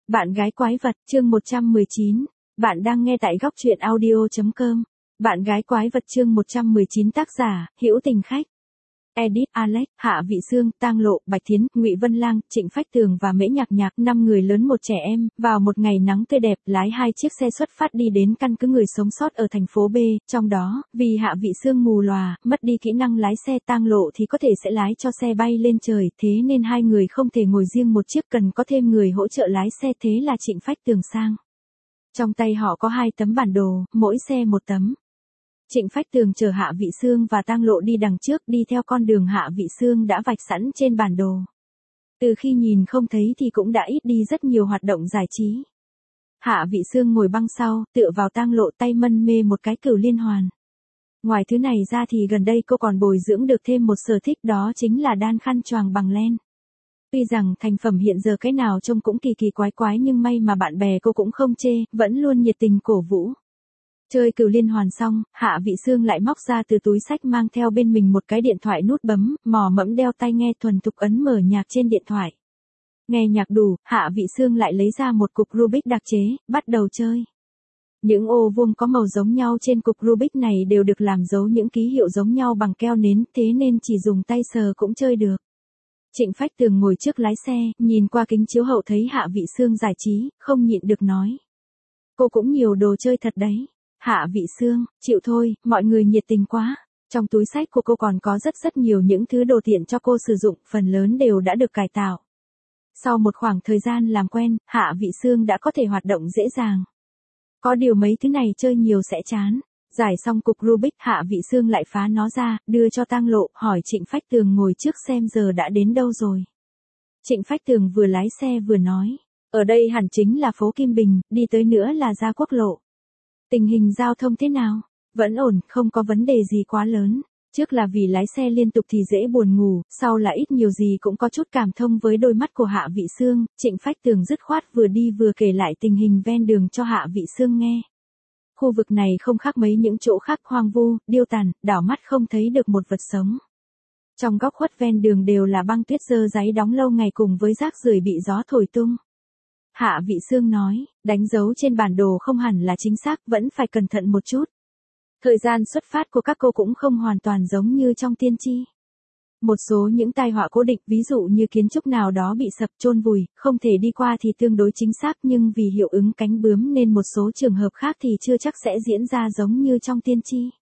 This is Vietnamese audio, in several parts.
Bạn gái quái vật, chương 119. Bạn đang nghe tại góc truyện audio.com. Bạn gái quái vật chương 119 tác giả, Hữu Tình Khách. Edit Alex, Hạ Vị Sương, Tang Lộ, Bạch Thiến, Ngụy Vân Lang, Trịnh Phách Tường và Mễ Nhạc Nhạc, 5 người lớn một trẻ em, vào một ngày nắng tươi đẹp, lái 2 chiếc xe xuất phát đi đến căn cứ người sống sót ở thành phố B, trong đó, vì Hạ Vị Sương mù lòa, mất đi kỹ năng lái xe, Tang Lộ thì có thể sẽ lái cho xe bay lên trời, thế nên hai người không thể ngồi riêng một chiếc, cần có thêm người hỗ trợ lái xe, thế là Trịnh Phách Tường sang. Trong tay họ có 2 tấm bản đồ, mỗi xe một tấm. Trịnh Phách Tường chở Hạ Vị Sương và Tang Lộ đi đằng trước, đi theo con đường Hạ Vị Sương đã vạch sẵn trên bản đồ. Từ khi nhìn không thấy thì cũng đã ít đi rất nhiều hoạt động giải trí. Hạ Vị Sương ngồi băng sau, tựa vào Tang Lộ, tay mân mê một cái cửu liên hoàn. Ngoài thứ này ra thì gần đây cô còn bồi dưỡng được thêm một sở thích, đó chính là đan khăn choàng bằng len. Tuy rằng thành phẩm hiện giờ cái nào trông cũng kỳ kỳ quái quái, nhưng may mà bạn bè cô cũng không chê, vẫn luôn nhiệt tình cổ vũ. Chơi cửu liên hoàn xong, Hạ Vị Sương lại móc ra từ túi xách mang theo bên mình một cái điện thoại nút bấm, mò mẫm đeo tai nghe thuần thục ấn mở nhạc trên điện thoại. Nghe nhạc đủ, Hạ Vị Sương lại lấy ra một cục Rubik đặc chế, bắt đầu chơi. Những ô vuông có màu giống nhau trên cục Rubik này đều được làm dấu những ký hiệu giống nhau bằng keo nến, thế nên chỉ dùng tay sờ cũng chơi được. Trịnh Phách Tường ngồi trước lái xe, nhìn qua kính chiếu hậu thấy Hạ Vị Sương giải trí, không nhịn được nói. Cô cũng nhiều đồ chơi thật đấy. Hạ Vị Sương, chịu thôi, mọi người nhiệt tình quá. Trong túi xách của cô còn có rất nhiều những thứ đồ tiện cho cô sử dụng, phần lớn đều đã được cải tạo. Sau một khoảng thời gian làm quen, Hạ Vị Sương đã có thể hoạt động dễ dàng. Có điều mấy thứ này chơi nhiều sẽ chán. Giải xong cục Rubik, Hạ Vị Sương lại phá nó ra, đưa cho Tang Lộ, hỏi Trịnh Phách Tường ngồi trước xem giờ đã đến đâu rồi. Trịnh Phách Tường vừa lái xe vừa nói, ở đây hẳn chính là phố Kim Bình, đi tới nữa là ra quốc lộ. Tình hình giao thông thế nào? Vẫn ổn, không có vấn đề gì quá lớn. Trước là vì lái xe liên tục thì dễ buồn ngủ, sau là ít nhiều gì cũng có chút cảm thông với đôi mắt của Hạ Vị Sương. Trịnh Phách Tường dứt khoát vừa đi vừa kể lại tình hình ven đường cho Hạ Vị Sương nghe. Khu vực này không khác mấy những chỗ khác, hoang vu, điêu tàn, đảo mắt không thấy được một vật sống. Trong góc khuất ven đường đều là băng tuyết dơ dáy đóng lâu ngày cùng với rác rưởi bị gió thổi tung. Hạ Vị Sương nói, đánh dấu trên bản đồ không hẳn là chính xác, vẫn phải cẩn thận một chút. Thời gian xuất phát của các cô cũng không hoàn toàn giống như trong tiên tri. Một số những tai họa cố định, ví dụ như kiến trúc nào đó bị sập chôn vùi, không thể đi qua thì tương đối chính xác, nhưng vì hiệu ứng cánh bướm nên một số trường hợp khác thì chưa chắc sẽ diễn ra giống như trong tiên tri.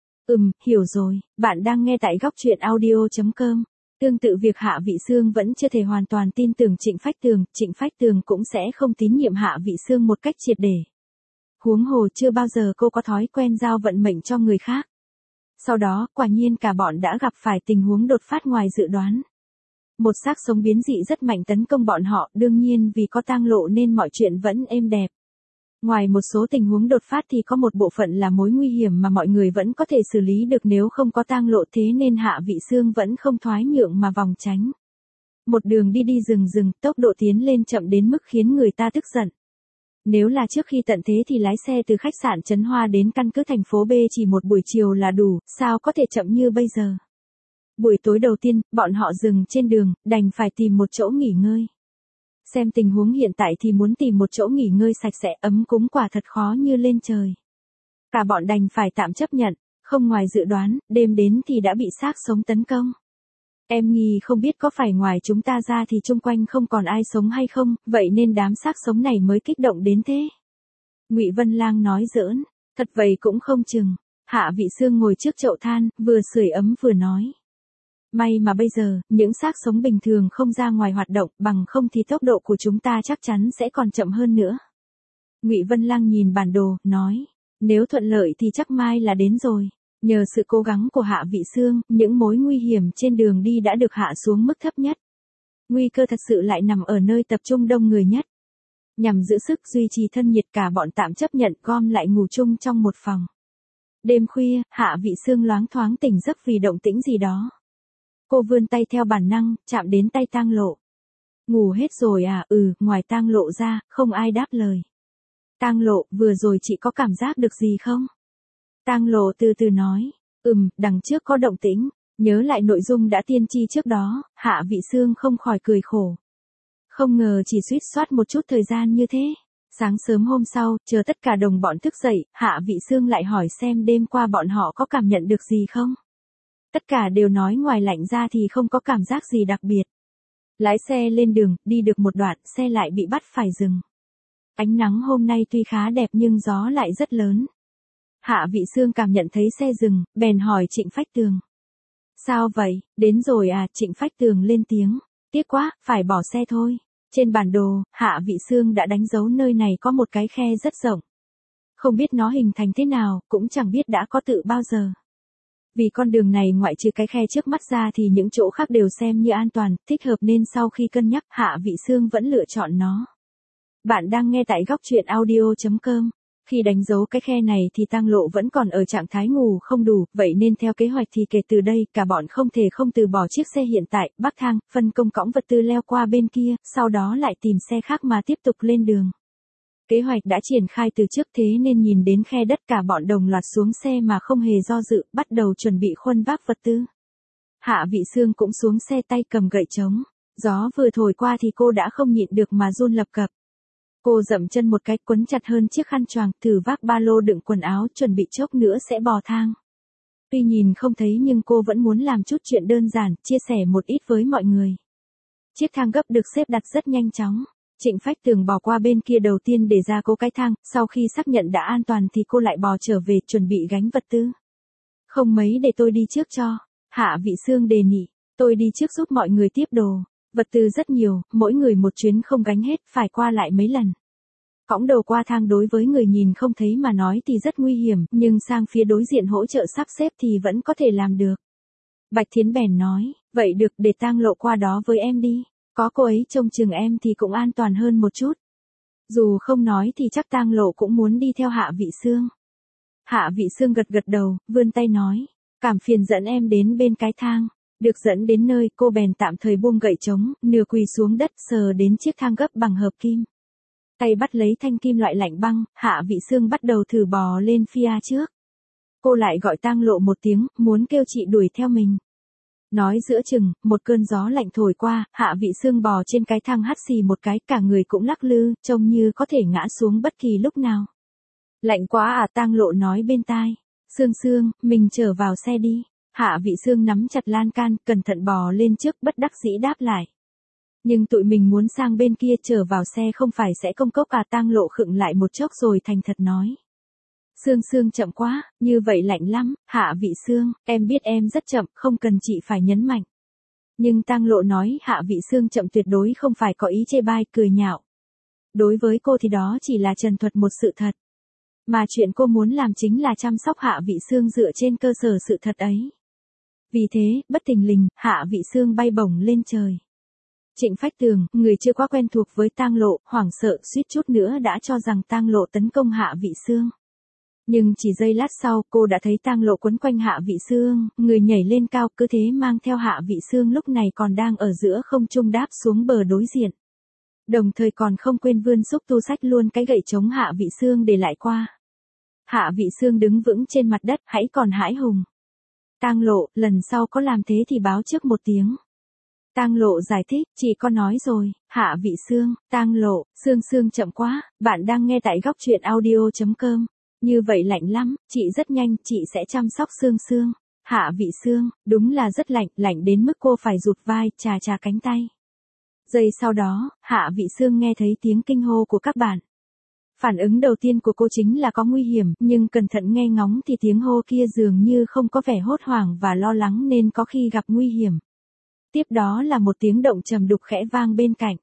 Hiểu rồi, bạn đang nghe tại góc truyện audio.com. Tương tự việc Hạ Vị Sương vẫn chưa thể hoàn toàn tin tưởng Trịnh Phách Tường cũng sẽ không tín nhiệm Hạ Vị Sương một cách triệt để. Huống hồ chưa bao giờ cô có thói quen giao vận mệnh cho người khác. Sau đó, quả nhiên cả bọn đã gặp phải tình huống đột phát ngoài dự đoán. Một xác sống biến dị rất mạnh tấn công bọn họ, đương nhiên vì có Tang Lộ nên mọi chuyện vẫn êm đẹp. Ngoài một số tình huống đột phát thì có một bộ phận là mối nguy hiểm mà mọi người vẫn có thể xử lý được nếu không có Tang Lộ, thế nên Hạ Vị Sương vẫn không thoái nhượng mà vòng tránh. Một đường đi rừng, tốc độ tiến lên chậm đến mức khiến người ta tức giận. Nếu là trước khi tận thế thì lái xe từ khách sạn Trấn Hoa đến căn cứ thành phố B chỉ một buổi chiều là đủ, sao có thể chậm như bây giờ. Buổi tối đầu tiên, bọn họ dừng trên đường, đành phải tìm một chỗ nghỉ ngơi. Xem tình huống hiện tại thì muốn tìm một chỗ nghỉ ngơi sạch sẽ ấm cúng quả thật khó như lên trời. Cả bọn đành phải tạm chấp nhận, không ngoài dự đoán, đêm đến thì đã bị xác sống tấn công. Em nghi không biết có phải ngoài chúng ta ra thì chung quanh không còn ai sống hay không, vậy nên đám xác sống này mới kích động đến thế. Ngụy Vân Lang nói giỡn, thật vậy cũng không chừng. Hạ Vị Sương ngồi trước chậu than, vừa sưởi ấm vừa nói. May mà bây giờ, những xác sống bình thường không ra ngoài hoạt động, bằng không thì tốc độ của chúng ta chắc chắn sẽ còn chậm hơn nữa. Ngụy Vân Lang nhìn bản đồ, nói, nếu thuận lợi thì chắc mai là đến rồi. Nhờ sự cố gắng của Hạ Vị Sương, những mối nguy hiểm trên đường đi đã được hạ xuống mức thấp nhất. Nguy cơ thật sự lại nằm ở nơi tập trung đông người nhất. Nhằm giữ sức duy trì thân nhiệt, cả bọn tạm chấp nhận gom lại ngủ chung trong một phòng. Đêm khuya, Hạ Vị Sương loáng thoáng tỉnh giấc vì động tĩnh gì đó. Cô vươn tay theo bản năng, chạm đến tay Tang Lộ. Ngủ hết rồi à? Ngoài Tang Lộ ra, không ai đáp lời. Tang Lộ, vừa rồi chị có cảm giác được gì không? Tang Lộ từ từ nói, đằng trước có động tĩnh. Nhớ lại nội dung đã tiên tri trước đó, Hạ Vị Sương không khỏi cười khổ. Không ngờ chỉ suýt soát một chút thời gian như thế. Sáng sớm hôm sau, chờ tất cả đồng bọn thức dậy, Hạ Vị Sương lại hỏi xem đêm qua bọn họ có cảm nhận được gì không. Tất cả đều nói ngoài lạnh ra thì không có cảm giác gì đặc biệt. Lái xe lên đường, đi được một đoạn, xe lại bị bắt phải dừng. Ánh nắng hôm nay tuy khá đẹp nhưng gió lại rất lớn. Hạ Vị Sương cảm nhận thấy xe dừng, bèn hỏi Trịnh Phách Tường. Sao vậy, đến rồi à? Trịnh Phách Tường lên tiếng. Tiếc quá, phải bỏ xe thôi. Trên bản đồ, Hạ Vị Sương đã đánh dấu nơi này có một cái khe rất rộng. Không biết nó hình thành thế nào, cũng chẳng biết đã có tự bao giờ. Vì con đường này ngoại trừ cái khe trước mắt ra thì những chỗ khác đều xem như an toàn, thích hợp nên sau khi cân nhắc Hạ Vị Sương vẫn lựa chọn nó. Bạn đang nghe tại góc truyện audio.com. Khi đánh dấu cái khe này thì Tang Lộ vẫn còn ở trạng thái ngủ không đủ, vậy nên theo kế hoạch thì kể từ đây cả bọn không thể không từ bỏ chiếc xe hiện tại, bắc thang, phân công cõng vật tư leo qua bên kia, sau đó lại tìm xe khác mà tiếp tục lên đường. Kế hoạch đã triển khai từ trước thế nên nhìn đến khe đất cả bọn đồng loạt xuống xe mà không hề do dự, bắt đầu chuẩn bị khuân vác vật tư. Hạ Vị Sương cũng xuống xe tay cầm gậy trống. Gió vừa thổi qua thì cô đã không nhịn được mà run lập cập. Cô dậm chân một cái quấn chặt hơn chiếc khăn choàng, thử vác ba lô đựng quần áo, chuẩn bị chốc nữa sẽ bò thang. Tuy nhìn không thấy nhưng cô vẫn muốn làm chút chuyện đơn giản, chia sẻ một ít với mọi người. Chiếc thang gấp được xếp đặt rất nhanh chóng. Trịnh Phách Tường bò qua bên kia đầu tiên để ra cố cái thang, sau khi xác nhận đã an toàn thì cô lại bò trở về chuẩn bị gánh vật tư. Không mấy để tôi đi trước cho. Hạ Vị Sương đề nghị, tôi đi trước giúp mọi người tiếp đồ. Vật tư rất nhiều, mỗi người một chuyến không gánh hết, phải qua lại mấy lần. Cõng đồ qua thang đối với người nhìn không thấy mà nói thì rất nguy hiểm, nhưng sang phía đối diện hỗ trợ sắp xếp thì vẫn có thể làm được. Bạch Thiến bèn nói, vậy được, để Tang Lộ qua đó với em đi. Có cô ấy trông chừng em thì cũng an toàn hơn một chút. Dù không nói thì chắc Tang Lộ cũng muốn đi theo Hạ Vị Sương. Hạ Vị Sương gật gật đầu, vươn tay nói, cảm phiền dẫn em đến bên cái thang. Được dẫn đến nơi, cô bèn tạm thời buông gậy trống, nửa quỳ xuống đất sờ đến chiếc thang gấp bằng hợp kim. Tay bắt lấy thanh kim loại lạnh băng, Hạ Vị Sương bắt đầu thử bò lên phía trước. Cô lại gọi Tang Lộ một tiếng, muốn kêu chị đuổi theo mình. Nói giữa chừng, một cơn gió lạnh thổi qua, Hạ Vị Sương bò trên cái thang hắt xì một cái, cả người cũng lắc lư, trông như có thể ngã xuống bất kỳ lúc nào. Lạnh quá à? Tang Lộ nói bên tai. Sương Sương, mình trở vào xe đi. Hạ Vị Sương nắm chặt lan can, cẩn thận bò lên trước, bất đắc dĩ đáp lại. Nhưng tụi mình muốn sang bên kia trở vào xe không phải sẽ công cốc à? Tang Lộ khựng lại một chốc rồi thành thật nói. Sương Sương chậm quá, như vậy lạnh lắm. Hạ Vị Sương, em biết em rất chậm, không cần chị phải nhấn mạnh. Nhưng Tang Lộ nói Hạ Vị Sương chậm tuyệt đối không phải có ý chê bai, cười nhạo. Đối với cô thì đó chỉ là trần thuật một sự thật. Mà chuyện cô muốn làm chính là chăm sóc Hạ Vị Sương dựa trên cơ sở sự thật ấy. Vì thế, bất thình lình, Hạ Vị Sương bay bổng lên trời. Trịnh Phách Tường, người chưa quá quen thuộc với Tang Lộ, hoảng sợ suýt chút nữa đã cho rằng Tang Lộ tấn công Hạ Vị Sương. Nhưng chỉ giây lát sau, cô đã thấy Tang Lộ quấn quanh Hạ Vị Sương, người nhảy lên cao, cứ thế mang theo Hạ Vị Sương lúc này còn đang ở giữa không trung đáp xuống bờ đối diện. Đồng thời còn không quên vươn xúc tu xách luôn cái gậy chống Hạ Vị Sương để lại qua. Hạ Vị Sương đứng vững trên mặt đất, hãy còn hãi hùng. Tang Lộ, lần sau có làm thế thì báo trước một tiếng. Tang Lộ giải thích, chị có nói rồi. Hạ Vị Sương, Tang Lộ, Sương Sương chậm quá, bạn đang nghe tại góc truyện audio.com. Như vậy lạnh lắm, chị rất nhanh, chị sẽ chăm sóc Sương Sương. Hạ Vị Sương, đúng là rất lạnh, lạnh đến mức cô phải rụt vai, chà chà cánh tay. Giây sau đó, Hạ Vị Sương nghe thấy tiếng kinh hô của các bạn. Phản ứng đầu tiên của cô chính là có nguy hiểm, nhưng cẩn thận nghe ngóng thì tiếng hô kia dường như không có vẻ hốt hoảng và lo lắng nên có khi gặp nguy hiểm. Tiếp đó là một tiếng động trầm đục khẽ vang bên cạnh.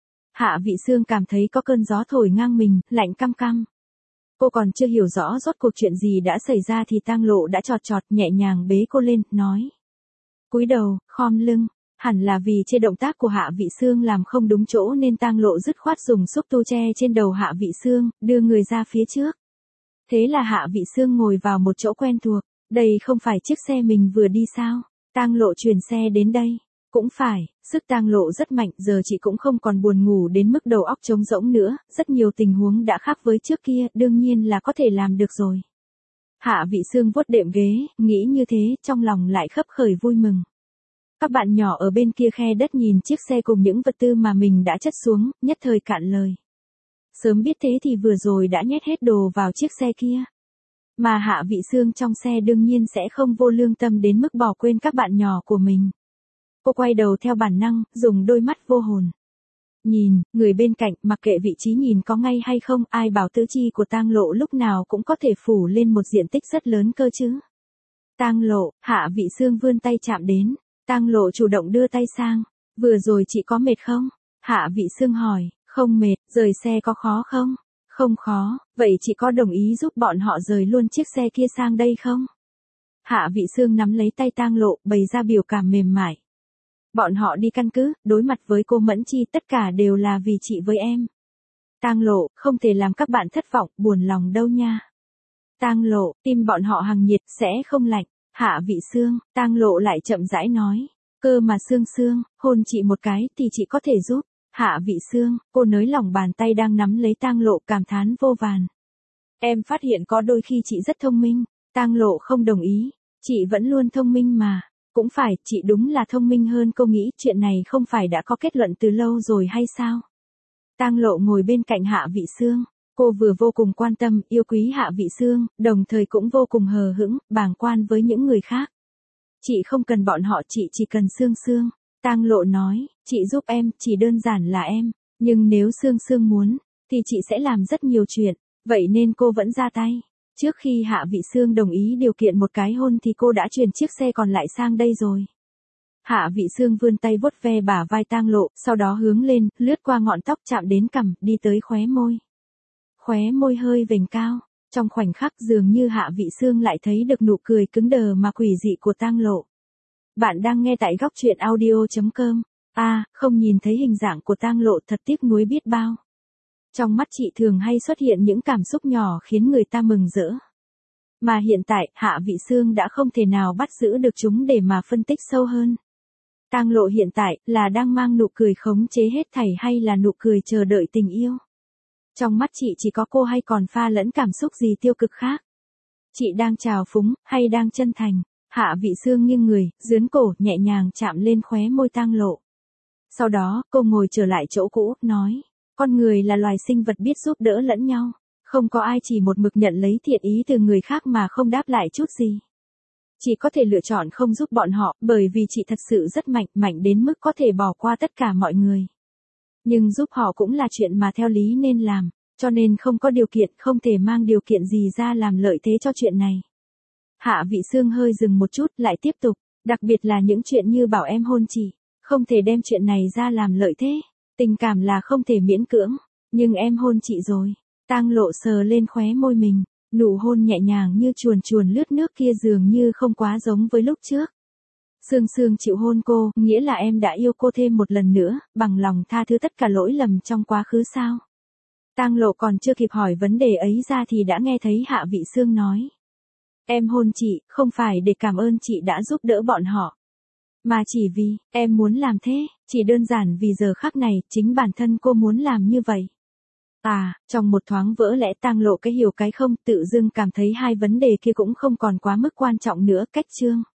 Hạ Vị Sương cảm thấy có cơn gió thổi ngang mình, lạnh căm căm. Cô còn chưa hiểu rõ rốt cuộc chuyện gì đã xảy ra thì Tang Lộ đã chọt chọt nhẹ nhàng bế cô lên, nói. Cúi đầu, khom lưng. Hẳn là vì chê động tác của Hạ Vị Sương làm không đúng chỗ nên Tang Lộ dứt khoát dùng xúc tu che trên đầu Hạ Vị Sương, đưa người ra phía trước. Thế là Hạ Vị Sương ngồi vào một chỗ quen thuộc. Đây không phải chiếc xe mình vừa đi sao? Tang Lộ chuyển xe đến đây. Cũng phải, sức Tang Lộ rất mạnh, giờ chị cũng không còn buồn ngủ đến mức đầu óc trống rỗng nữa, rất nhiều tình huống đã khác với trước kia, đương nhiên là có thể làm được rồi. Hạ Vị Sương vuốt đệm ghế, nghĩ như thế, trong lòng lại khấp khởi vui mừng. Các bạn nhỏ ở bên kia khe đất nhìn chiếc xe cùng những vật tư mà mình đã chất xuống, nhất thời cạn lời. Sớm biết thế thì vừa rồi đã nhét hết đồ vào chiếc xe kia. Mà Hạ Vị Sương trong xe đương nhiên sẽ không vô lương tâm đến mức bỏ quên các bạn nhỏ của mình. Cô quay đầu theo bản năng, dùng đôi mắt vô hồn. Nhìn, người bên cạnh, mặc kệ vị trí nhìn có ngay hay không, ai bảo tứ chi của Tang Lộ lúc nào cũng có thể phủ lên một diện tích rất lớn cơ chứ. Tang Lộ, Hạ Vị Sương vươn tay chạm đến. Tang Lộ chủ động đưa tay sang. Vừa rồi chị có mệt không? Hạ Vị Sương hỏi. Không mệt, rời xe có khó không? Không khó, vậy chị có đồng ý giúp bọn họ rời luôn chiếc xe kia sang đây không? Hạ Vị Sương nắm lấy tay Tang Lộ, bày ra biểu cảm mềm mại. Bọn họ đi căn cứ, đối mặt với cô Mẫn Chi tất cả đều là vì chị với em. Tang Lộ, không thể làm các bạn thất vọng, buồn lòng đâu nha. Tang Lộ, tim bọn họ hằng nhiệt, sẽ không lạnh. Hạ Vị Sương, Tang Lộ lại chậm rãi nói. Cơ mà Sương Sương, hôn chị một cái thì chị có thể giúp. Hạ Vị Sương, cô nới lỏng bàn tay đang nắm lấy Tang Lộ, cảm thán vô vàn. Em phát hiện có đôi khi chị rất thông minh. Tang Lộ không đồng ý. Chị vẫn luôn thông minh mà. Cũng phải, chị đúng là thông minh hơn cô nghĩ, chuyện này không phải đã có kết luận từ lâu rồi hay sao? Tang Lộ ngồi bên cạnh Hạ Vị Sương. Cô vừa vô cùng quan tâm, yêu quý Hạ Vị Sương, đồng thời cũng vô cùng hờ hững, bàng quan với những người khác. Chị không cần bọn họ, chị chỉ cần Sương Sương. Tang Lộ nói, chị giúp em, chỉ đơn giản là em. Nhưng nếu Sương Sương muốn, thì chị sẽ làm rất nhiều chuyện. Vậy nên cô vẫn ra tay. Trước khi Hạ Vị Sương đồng ý điều kiện một cái hôn thì cô đã chuyển chiếc xe còn lại sang đây rồi. Hạ Vị Sương vươn tay vuốt ve bả vai Tang Lộ, sau đó hướng lên, lướt qua ngọn tóc chạm đến cằm, đi tới khóe môi. Khóe môi hơi vểnh cao, trong khoảnh khắc dường như Hạ Vị Sương lại thấy được nụ cười cứng đờ mà quỷ dị của Tang Lộ. Bạn đang nghe tại góc truyện audio.com. Không nhìn thấy hình dạng của Tang Lộ thật tiếc nuối biết bao. Trong mắt chị thường hay xuất hiện những cảm xúc nhỏ khiến người ta mừng rỡ. Mà hiện tại, Hạ Vị Sương đã không thể nào bắt giữ được chúng để mà phân tích sâu hơn. Tang Lộ hiện tại là đang mang nụ cười khống chế hết thảy hay là nụ cười chờ đợi tình yêu? Trong mắt chị chỉ có cô hay còn pha lẫn cảm xúc gì tiêu cực khác? Chị đang trào phúng hay đang chân thành? Hạ Vị Sương nghiêng người, dướn cổ, nhẹ nhàng chạm lên khóe môi Tang Lộ. Sau đó, cô ngồi trở lại chỗ cũ, nói. Con người là loài sinh vật biết giúp đỡ lẫn nhau. Không có ai chỉ một mực nhận lấy thiện ý từ người khác mà không đáp lại chút gì. Chị có thể lựa chọn không giúp bọn họ, bởi vì chị thật sự rất mạnh, mạnh đến mức có thể bỏ qua tất cả mọi người. Nhưng giúp họ cũng là chuyện mà theo lý nên làm, cho nên không có điều kiện, không thể mang điều kiện gì ra làm lợi thế cho chuyện này. Hạ Vị Sương hơi dừng một chút, lại tiếp tục, đặc biệt là những chuyện như bảo em hôn chị, không thể đem chuyện này ra làm lợi thế. Tình cảm là không thể miễn cưỡng, nhưng em hôn chị rồi. Tang Lộ sờ lên khóe môi mình, nụ hôn nhẹ nhàng như chuồn chuồn lướt nước kia dường như không quá giống với lúc trước. Sương Sương chịu hôn cô, nghĩa là em đã yêu cô thêm một lần nữa, bằng lòng tha thứ tất cả lỗi lầm trong quá khứ sao? Tang Lộ còn chưa kịp hỏi vấn đề ấy ra thì đã nghe thấy Hạ Vị Sương nói. Em hôn chị, không phải để cảm ơn chị đã giúp đỡ bọn họ. Mà chỉ vì, em muốn làm thế, chỉ đơn giản vì giờ khắc này, chính bản thân cô muốn làm như vậy. Trong một thoáng vỡ lẽ Tang Lộ cái hiểu cái không, tự dưng cảm thấy hai vấn đề kia cũng không còn quá mức quan trọng nữa, cách chương.